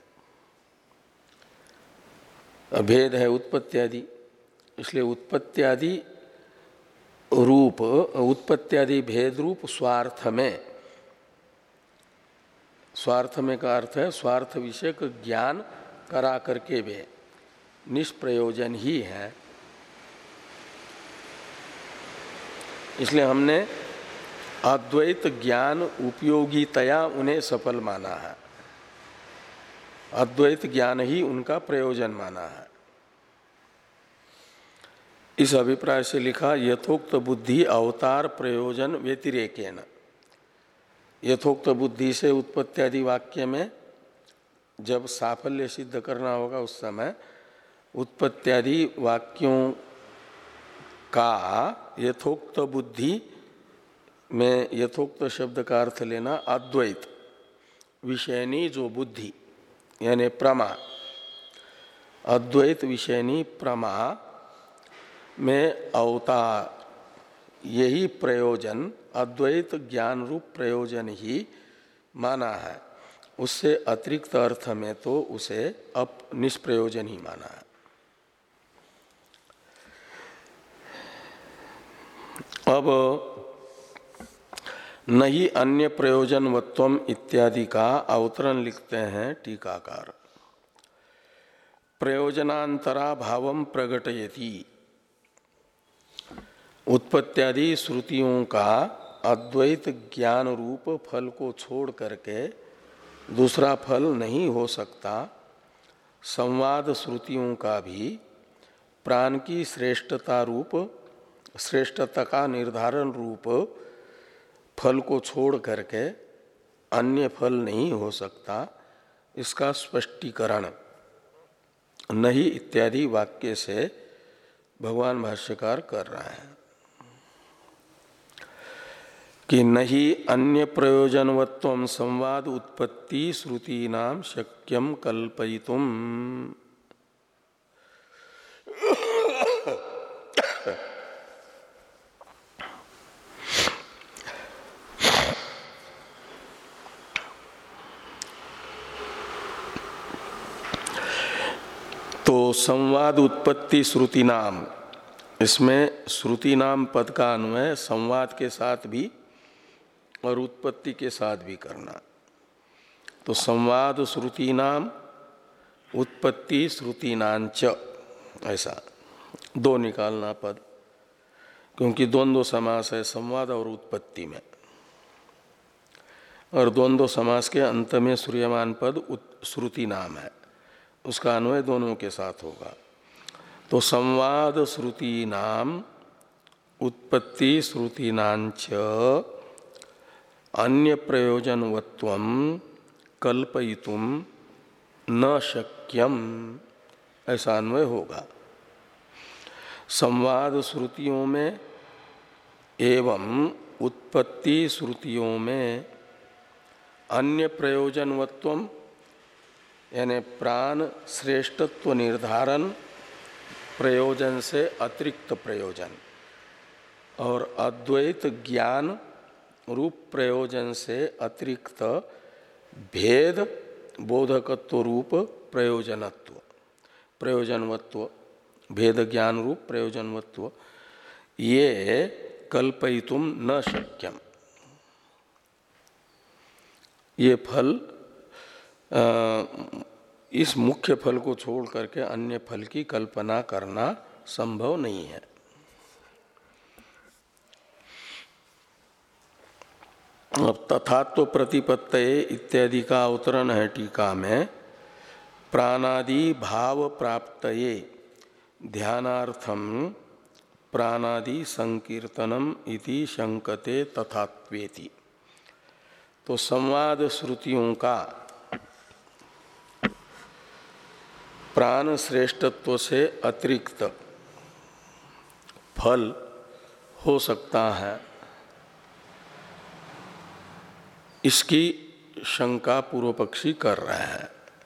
भेद है उत्पत्त्यादि, इसलिए उत्पत्त्यादि रूप उत्पत्त्यादि भेद रूप स्वार्थ में, स्वार्थ में का अर्थ है स्वार्थ विषयक ज्ञान करा करके वे निष्प्रयोजन ही है। इसलिए हमने अद्वैत ज्ञान उपयोगितया उन्हें सफल माना है, अद्वैत ज्ञान ही उनका प्रयोजन माना है। इस अभिप्राय से लिखा यथोक्त बुद्धि अवतार प्रयोजन व्यतिरेकेन। यथोक्त बुद्धि से उत्पत्त्यादि वाक्य में जब साफल्य सिद्ध करना होगा उस समय उत्पत्त्यादि वाक्यों का यथोक्त बुद्धि में यथोक्त शब्द का अर्थ लेना अद्वैत विषयनी जो बुद्धि यानी प्रमा, अद्वैत विषयनी प्रमा में अवतार, यही प्रयोजन अद्वैत ज्ञान रूप प्रयोजन ही माना है। उससे अतिरिक्त अर्थ में तो उसे अप निष्प्रयोजन ही माना है। अब नहीं अन्य प्रयोजनवत्वम इत्यादि का अवतरण लिखते हैं टीकाकार। प्रयोजनांतरा भावम प्रगटयति। उत्पत्त्यादि श्रुतियों का अद्वैत ज्ञान रूप फल को छोड़ करके दूसरा फल नहीं हो सकता। संवाद श्रुतियों का भी प्राण की श्रेष्ठता रूप श्रेष्ठता का निर्धारण रूप फल को छोड़ करके अन्य फल नहीं हो सकता, इसका स्पष्टीकरण नहीं इत्यादि वाक्य से भगवान भाष्यकार कर रहे हैं कि नहीं अन्य प्रयोजनवत्वम संवाद उत्पत्ति श्रुति नाम शक्यम कल्पयितुम। तो संवाद उत्पत्ति श्रुति नाम, इसमें श्रुति नाम पद का अन्वय संवाद के साथ भी और उत्पत्ति के साथ भी करना। तो संवाद श्रुति नाम उत्पत्ति श्रुति नांच, ऐसा दो निकालना पद, क्योंकि द्वंद्व समास है संवाद और उत्पत्ति में, और द्वंद्व समास के अंत में सूर्यमान पद श्रुति नाम है, उसका अन्वय दोनों के साथ होगा। तो संवाद श्रुति नाम उत्पत्ति श्रुतीनांच अन्य प्रयोजनवत्वं कल्पयितुम न शक्यम, ऐसा अन्वय होगा। संवाद श्रुतियों में एवं उत्पत्ति श्रुतियों में अन्य प्रयोजनवत्वम यानी प्राण श्रेष्ठत्व निर्धारण प्रयोजन से अतिरिक्त प्रयोजन और अद्वैत ज्ञान रूप प्रयोजन से अतिरिक्त भेद बोधकत्व रूप प्रयोजनत्व प्रयोजनवत्व भेद ज्ञान रूप प्रयोजनवत्व ये कल्पयितुम न शक्यम। ये फल आ, इस मुख्य फल को छोड़ करके अन्य फल की कल्पना करना संभव नहीं है। अब तथात्व प्रतिपत्तये इत्यादि का अवतरण है टीका में। प्राणादि भाव प्राप्तये ध्यानार्थम प्राणादि संकीर्तनम इति शंकते तथात्वेति। तो संवाद श्रुतियों का प्राण श्रेष्ठत्व से अतिरिक्त फल हो सकता है, इसकी शंका पूर्व पक्षी कर रहे हैं।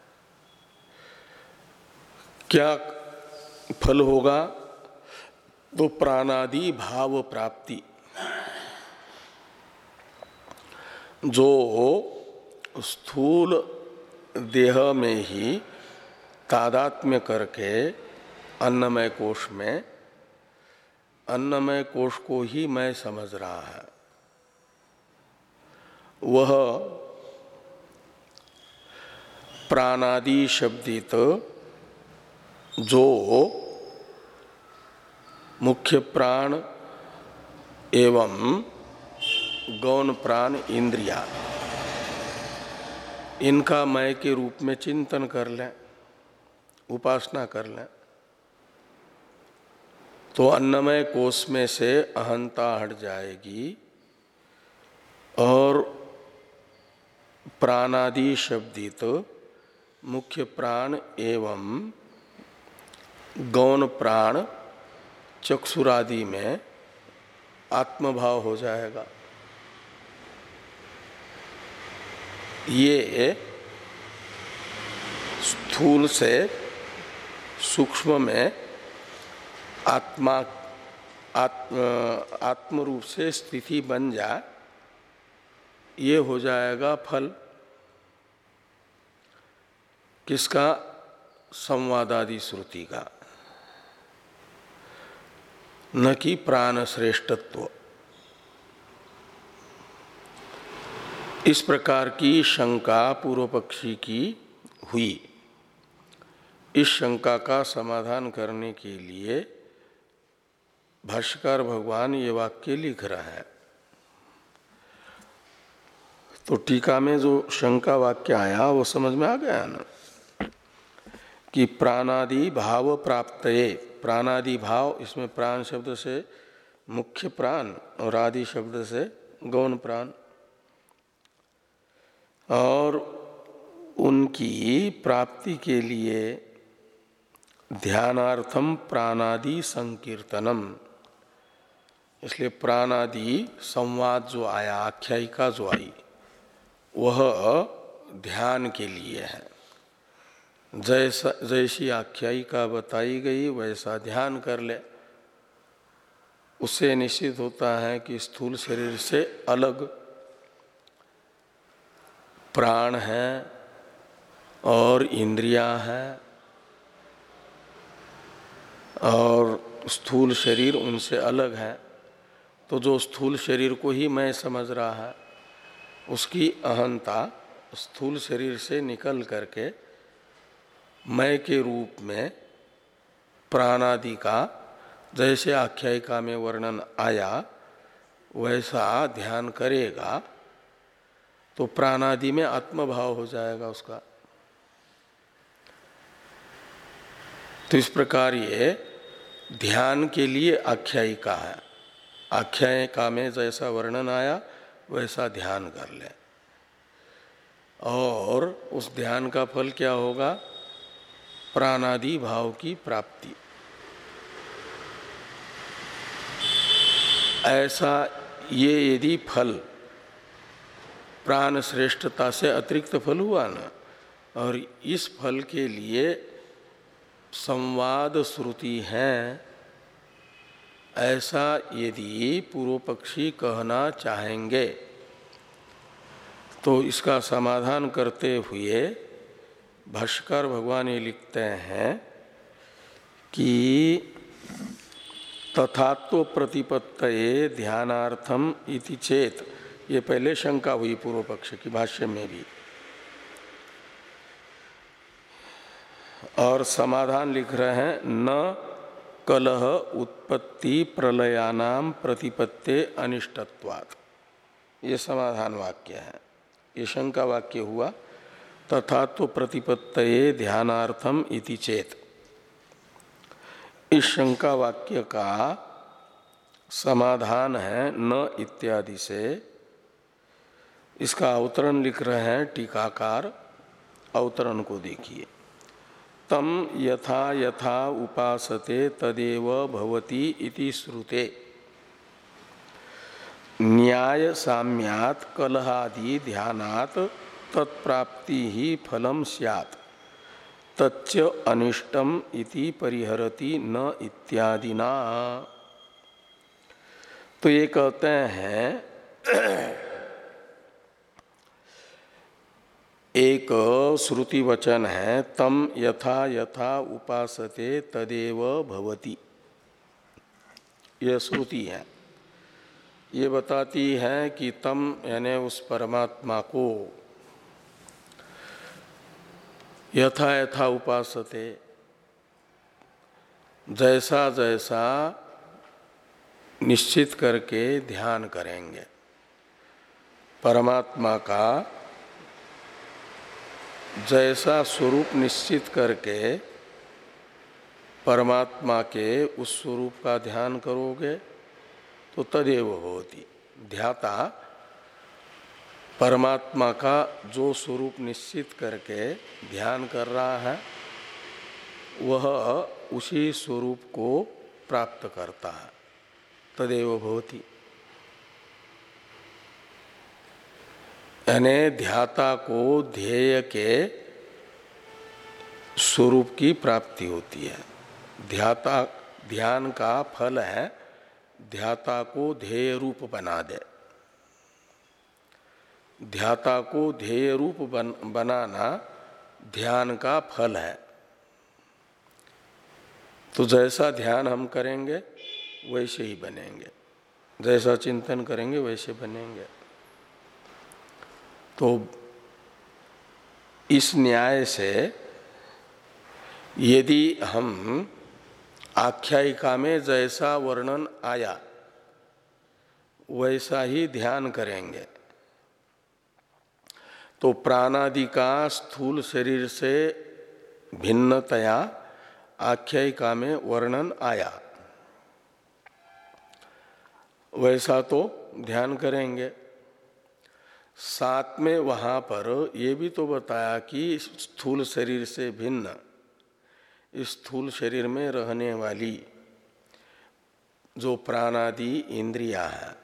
क्या फल होगा? तो प्राणादि भाव प्राप्ति, जो स्थूल देह में ही तादात्म्य करके अन्नमय कोश में अन्नमय कोश को ही मैं समझ रहा है, वह प्राणादि शब्दित जो मुख्य प्राण एवं गौण प्राण इंद्रिया, इनका मय के रूप में चिंतन कर लें, उपासना कर लें, तो अन्नमय कोश में से अहंता हट जाएगी और प्राणादि शब्दित मुख्य प्राण एवं गौण प्राण चक्षुरादि में आत्मभाव हो जाएगा। ये स्थूल से सूक्ष्म में आत्मा आत्म आत्म रूप से स्थिति बन जाए, ये हो जाएगा फल किसका? संवादादि श्रुति का, न कि प्राण श्रेष्ठत्व। इस प्रकार की शंका पूर्व पक्षी की हुई। इस शंका का समाधान करने के लिए भाष्यकार भगवान ये वाक्य लिख रहा है। तो टीका में जो शंका वाक्य आया वो समझ में आ गया ना, कि प्राणादि भाव प्राप्तये, प्राणादि भाव, इसमें प्राण शब्द से मुख्य प्राण और आदि शब्द से गौण प्राण, और उनकी प्राप्ति के लिए ध्यानार्थम प्राणादि संकीर्तनम, इसलिए प्राणादि संवाद जो आया, आख्यायिका जो आई, वह ध्यान के लिए है। जैसा जैसी आख्यायिका बताई गई वैसा ध्यान कर ले, उससे निश्चित होता है कि स्थूल शरीर से अलग प्राण है और इंद्रियां हैं, और स्थूल शरीर उनसे अलग है। तो जो स्थूल शरीर को ही मैं समझ रहा है, उसकी अहंता स्थूल शरीर से निकल करके मैं के रूप में प्राणादि का जैसे आख्यायिका में वर्णन आया वैसा ध्यान करेगा तो प्राणादि में आत्मभाव हो जाएगा उसका। तो इस प्रकार ये ध्यान के लिए आख्यायिका है, आख्यायिका में जैसा वर्णन आया वैसा ध्यान कर लें, और उस ध्यान का फल क्या होगा? प्राणादि भाव की प्राप्ति। ऐसा ये यदि फल प्राण श्रेष्ठता से अतिरिक्त फल हुआ ना, और इस फल के लिए संवाद श्रुति है, ऐसा यदि पूर्व पक्षी कहना चाहेंगे तो इसका समाधान करते हुए भाष्यकार भगवान ये लिखते हैं कि तथात्व प्रतिपत्तये ध्यानार्थम इति चेत, ये पहले शंका हुई पूर्व पक्ष की भाष्य में भी, और समाधान लिख रहे हैं न कलह उत्पत्ति प्रलयानाम प्रतिपत्ते अनिष्टत्वात्। ये समाधान वाक्य है, ये शंका वाक्य हुआ तथात्व प्रतिपत्तये ध्यानार्थम इति चेत। इस शंका वाक्य का समाधान है न इत्यादि से। इसका अवतरण लिख रहे हैं टीकाकार, अवतरण को देखिए। तम यथा यथा उपासते तदेव भवति इति श्रुते न्याय साम्यात् कलहादि ध्यानात् तत्प्राप्ति ही फलम स्यात् तच्च अनिष्टम इति परिहरति न इत्यादिना। तो ये कहते हैं एक श्रुति वचन है तम यथा यथा उपासते तदेव भवति, यह श्रुति है। ये बताती है कि तम यानी उस परमात्मा को यथा यथा उपासते, जैसा जैसा निश्चित करके ध्यान करेंगे परमात्मा का, जैसा स्वरूप निश्चित करके परमात्मा के उस स्वरूप का ध्यान करोगे तो तदेव होती। ध्याता परमात्मा का जो स्वरूप निश्चित करके ध्यान कर रहा है वह उसी स्वरूप को प्राप्त करता है, तदेव भवति। यानी ध्याता को ध्येय के स्वरूप की प्राप्ति होती है। ध्याता ध्यान का फल है ध्याता को ध्येय रूप बना दे। ध्याता को ध्येय रूप बन, बनाना ध्यान का फल है। तो जैसा ध्यान हम करेंगे वैसे ही बनेंगे, जैसा चिंतन करेंगे वैसे बनेंगे। तो इस न्याय से यदि हम आख्यायिका में जैसा वर्णन आया वैसा ही ध्यान करेंगे तो प्राणादि का स्थूल शरीर से भिन्नतया आख्यायिका में वर्णन आया, वैसा तो ध्यान करेंगे। साथ में वहाँ पर ये भी तो बताया कि स्थूल शरीर से भिन्न इस स्थूल शरीर में रहने वाली जो प्राणादि इंद्रियां हैं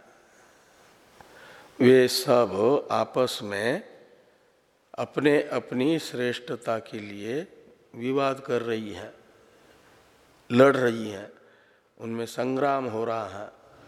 वे सब आपस में अपने अपनी श्रेष्ठता के लिए विवाद कर रही हैं, लड़ रही हैं, उनमें संग्राम हो रहा है।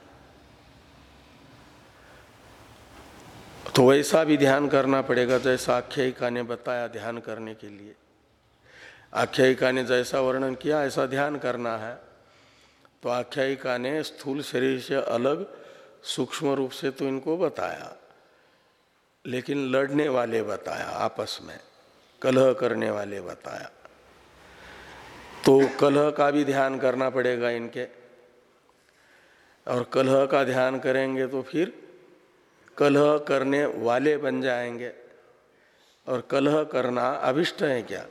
तो वैसा भी ध्यान करना पड़ेगा जैसा आख्यायिका ने बताया ध्यान करने के लिए। आख्यायिका ने जैसा वर्णन किया ऐसा ध्यान करना है। तो आख्यायिका ने स्थूल शरीर से अलग सूक्ष्म रूप से तो इनको बताया, लेकिन लड़ने वाले बताया, आपस में कलह करने वाले बताया। तो कलह का भी ध्यान करना पड़ेगा इनके, और कलह का ध्यान करेंगे तो फिर कलह करने वाले बन जाएंगे। और कलह करना अभिष्ट है क्या?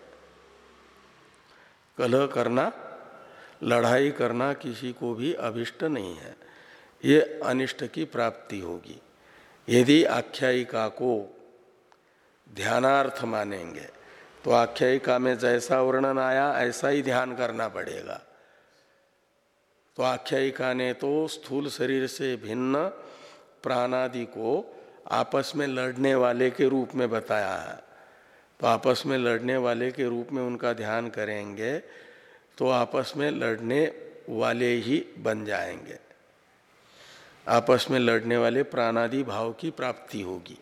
कलह करना, लड़ाई करना किसी को भी अभिष्ट नहीं है। ये अनिष्ट की प्राप्ति होगी। यदि आख्यायिका को ध्यानार्थ मानेंगे तो आख्यायिका में जैसा वर्णन आया ऐसा ही ध्यान करना पड़ेगा। तो आख्यायिका ने तो स्थूल शरीर से भिन्न प्राणादि को आपस में लड़ने वाले के रूप में बताया है। तो आपस में लड़ने वाले के रूप में उनका ध्यान करेंगे तो आपस में लड़ने वाले ही बन जाएंगे, आपस में लड़ने वाले प्राणादि भाव की प्राप्ति होगी।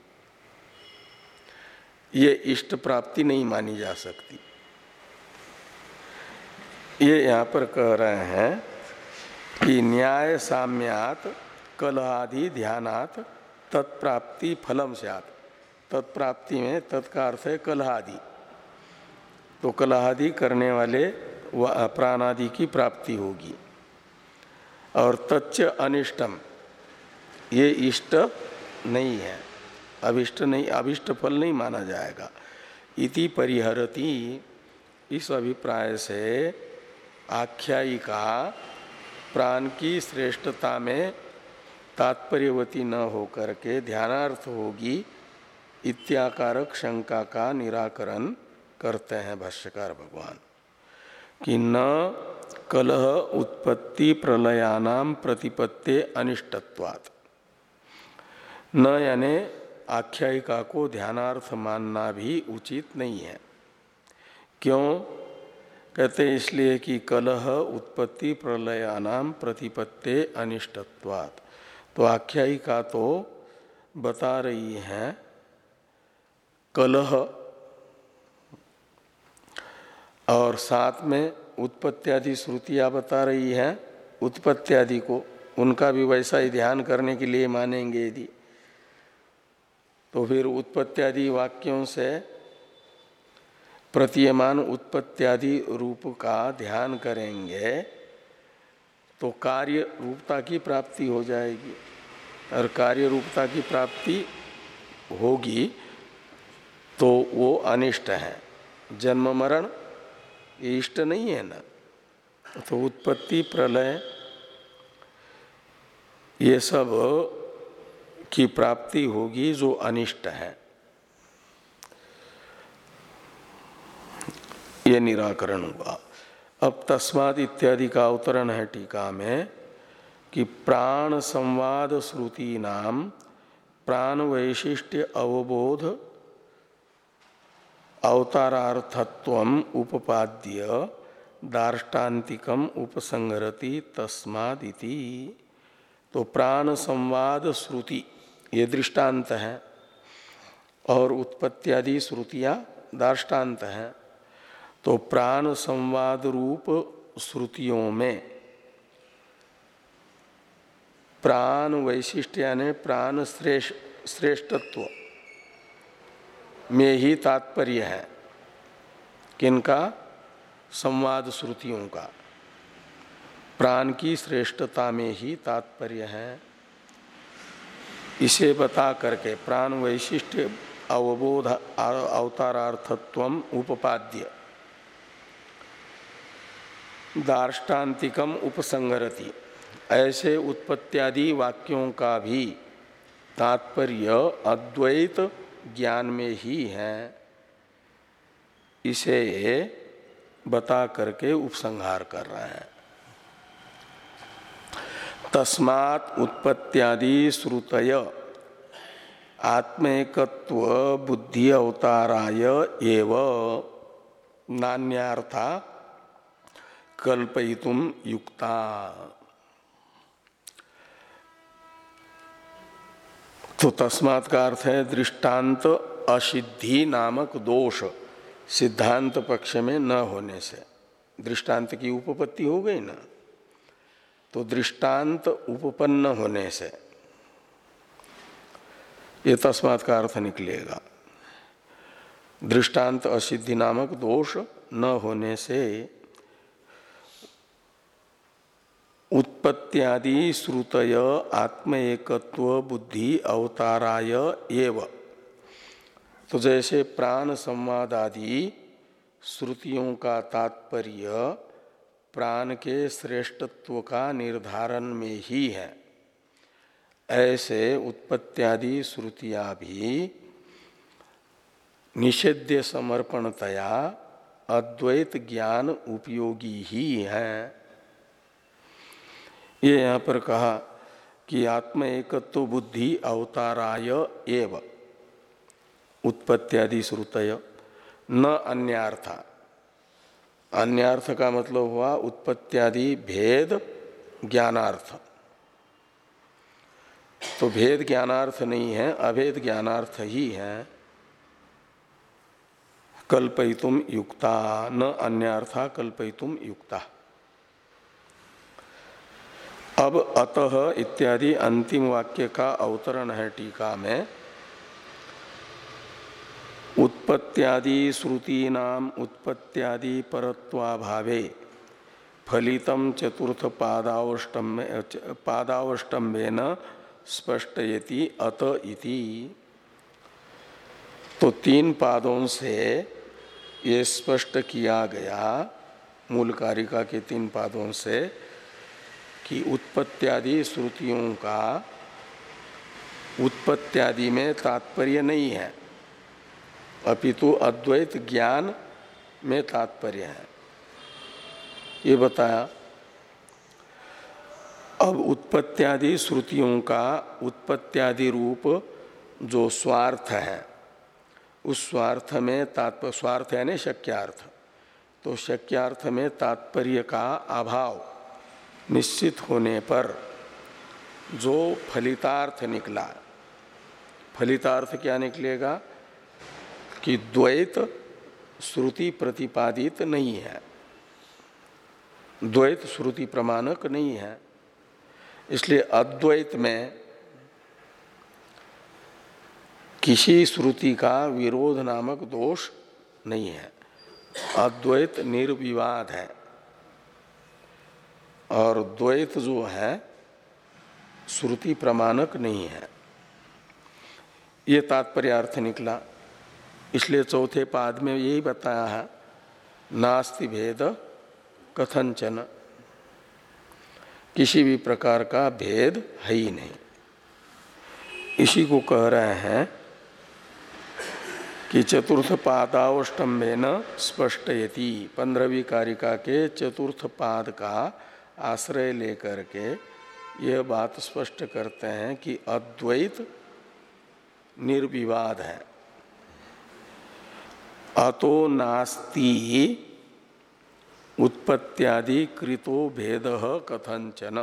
ये इष्ट प्राप्ति नहीं मानी जा सकती। ये यहाँ पर कह रहे हैं कि न्याय साम्यात कलहादि ध्यानात तत्प्राप्ति फलम स्यात्। तत्प्राप्ति में तत्का अर्थ है कलहादि, तो कलहादि करने वाले प्राणादि की प्राप्ति होगी। और तच्च अनिष्टम, ये इष्ट नहीं है, अभिष्ट नहीं, अभिष्ट फल नहीं माना जाएगा। इति परिहरति, इस अभिप्राय से आख्यायिका प्राण की श्रेष्ठता में तात्पर्यवती न होकर के ध्यानार्थ होगी, इत्याकारक शंका का निराकरण करते हैं भाष्यकार भगवान कि न कलह उत्पत्ति प्रलयानाम प्रतिपत्ते अनिष्टत्वात्। न यानी आख्यायिका को ध्यानार्थ मानना भी उचित नहीं है। क्यों कहते? इसलिए कि कलह उत्पत्ति प्रलयानाम प्रतिपत्ते अनिष्टत्वात्। तो आख्यायिका तो बता रही है कलह, और साथ में उत्पत्त्यादि श्रुतियाँ बता रही है उत्पत्त्यादि को, उनका भी वैसा ही ध्यान करने के लिए मानेंगे यदि, तो फिर उत्पत्त्यादि वाक्यों से प्रतीयमान उत्पत्त्यादि रूप का ध्यान करेंगे तो कार्य रूपता की प्राप्ति हो जाएगी। और कार्य रूपता की प्राप्ति होगी तो वो अनिष्ट है। जन्म मरण ये इष्ट नहीं है ना। तो उत्पत्ति प्रलय ये सब की प्राप्ति होगी जो अनिष्ट है। ये निराकरण हुआ। अब तस्माद इत्यादि का अवतरण है टीका में कि प्राण संवाद श्रुति नाम प्राण वैशिष्ट्य अवबोध अवतारार्थत्वम उपपाद्य दार्ष्टान्तिकम उपसंहरति तस्मादिति। तो प्राण संवाद श्रुति ये दृष्टांत है और उत्पत्त्यादि श्रुतियाँ दार्ष्टान्त हैं। तो प्राण संवाद रूप श्रुतियों में प्राण वैशिष्ट्य यानी प्राण श्रेष्ठ श्रेष्ठत्व में ही तात्पर्य है। किनका? संवाद श्रुतियों का। प्राण की श्रेष्ठता में ही तात्पर्य है। इसे बता करके प्राण वैशिष्ट्य अवबोध अवतारार्थत्वम उपपाद्य दार्ष्टान्तिकम उपसंहरति, ऐसे उत्पत्त्यादि वाक्यों का भी तात्पर्य अद्वैत ज्ञान में ही है। इसे बता करके उपसंहार कर रहे हैं। तस्मात् उत्पत्त्यादि श्रुतय आत्मेकत्व बुद्धि अवताराय एव नान्यार्था कल्पयितुम युक्ता। तो तस्मात् का अर्थ है दृष्टांत असिद्धि नामक दोष सिद्धांत पक्ष में न होने से। दृष्टांत की उपपत्ति हो गई ना, तो दृष्टांत उपपन्न होने से ये तस्मात् का अर्थ निकलेगा। दृष्टांत असिद्धि नामक दोष न होने से उत्पत्त्यादि श्रुतय आत्म एकत्व बुद्धि अवताराय एव। तो जैसे प्राण संवाद आदि श्रुतियों का तात्पर्य प्राण के श्रेष्ठत्व का निर्धारण में ही है, ऐसे उत्पत्त्यादि श्रुतियां भी निषेध्य समर्पणतया अद्वैत ज्ञान उपयोगी ही हैं। ये यहाँ पर कहा कि आत्म एकत्व बुद्धि अवताराय एव उत्पत्त्यादि श्रुतय न अन्यार्था। अन्यार्थ का मतलब हुआ उत्पत्त्यादि भेद ज्ञानार्थ। तो भेद ज्ञानार्थ नहीं है, अभेद ज्ञानार्थ ही है। कल्पयितुम युक्ता न अन्यार्था कल्पयितुम युक्ता। अब अतः इत्यादि अंतिम वाक्य का अवतरण है टीका में। उत्पत्त्यादि श्रुतीनाम उत्पत्त्यादि परत्वाभावे फलितम चतुर्थ पादावष्टम्बे पादावष्टम्बेन स्पष्टयति अत इति। तो तीन पादों से ये स्पष्ट किया गया, मूल कारिका के तीन पादों से, कि उत्पत्त्यादि श्रुतियों का उत्पत्त्यादि में तात्पर्य नहीं है, अपितु अद्वैत ज्ञान में तात्पर्य है, ये बताया। अब उत्पत्त्यादि श्रुतियों का उत्पत्त्यादि रूप जो स्वार्थ है, उस स्वार्थ में तात्पर्य, स्वार्थ यानी शक्यार्थ, तो शक्यार्थ में तात्पर्य का अभाव निश्चित होने पर जो फलितार्थ निकला, फलितार्थ क्या निकलेगा कि द्वैत श्रुति प्रतिपादित नहीं है, द्वैत श्रुति प्रमाणक नहीं है। इसलिए अद्वैत में किसी श्रुति का विरोध नामक दोष नहीं है, अद्वैत निर्विवाद है। और द्वैत जो है श्रुति प्रमाणक नहीं है, ये तात्पर्यार्थ निकला। इसलिए चौथे पाद में यही बताया है, नास्ति भेद कथंचन, किसी भी प्रकार का भेद है ही नहीं। इसी को कह रहे हैं कि चतुर्थ पादावष्टम्बेन स्पष्टयति, पंद्रहवीं कारिका के चतुर्थ पाद का आश्रय लेकर के यह बात स्पष्ट करते हैं कि अद्वैत निर्विवाद है। अतो नास्ति उत्पत्त्यादि कृतो भेदः कथंचन।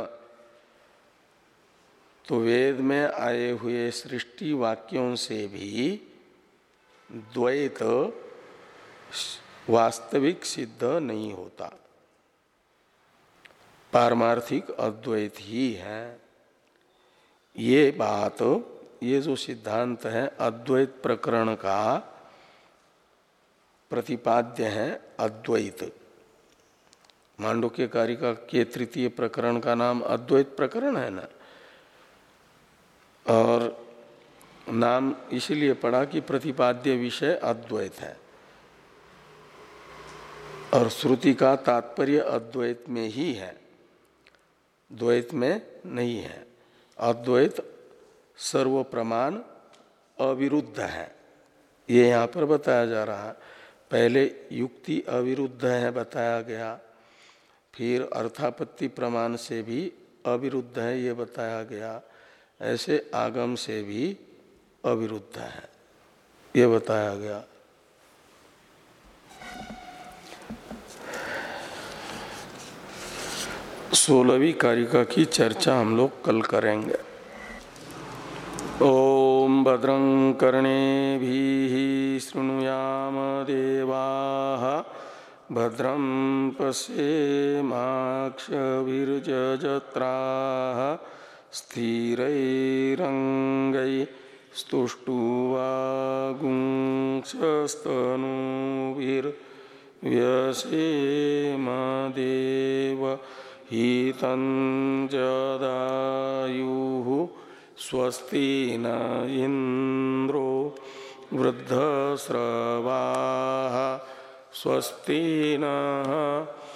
तो वेद में आए हुए सृष्टि वाक्यों से भी द्वैत वास्तविक सिद्ध नहीं होता, पारमार्थिक अद्वैत ही है। ये बात, ये जो सिद्धांत है अद्वैत प्रकरण का प्रतिपाद्य है अद्वैत। मांडुक्य कारिका के तृतीय प्रकरण का नाम अद्वैत प्रकरण है ना, और नाम इसीलिए पड़ा कि प्रतिपाद्य विषय अद्वैत है, और श्रुति का तात्पर्य अद्वैत में ही है, द्वैत में नहीं है। अद्वैत सर्व प्रमाण अविरुद्ध है, ये यहाँ पर बताया जा रहा है। पहले युक्ति अविरुद्ध है बताया गया, फिर अर्थापत्ति प्रमाण से भी अविरुद्ध है ये बताया गया, ऐसे आगम से भी अविरुद्ध है ये बताया गया। सोलहवीं कारिका की चर्चा हम लोग कल करेंगे। ओम भद्रं कर्णेभिः शृणुयाम देवाः, भद्रं पश्येमाक्षभिर्यजत्राः, स्थिरैरङ्गैस्तुष्टुवागुंसस्तनूभिर्व्यसेम देव हितं जदायुः। स्वस्ति न इंद्रो वृद्धस्रवाः, स्वस्ति नः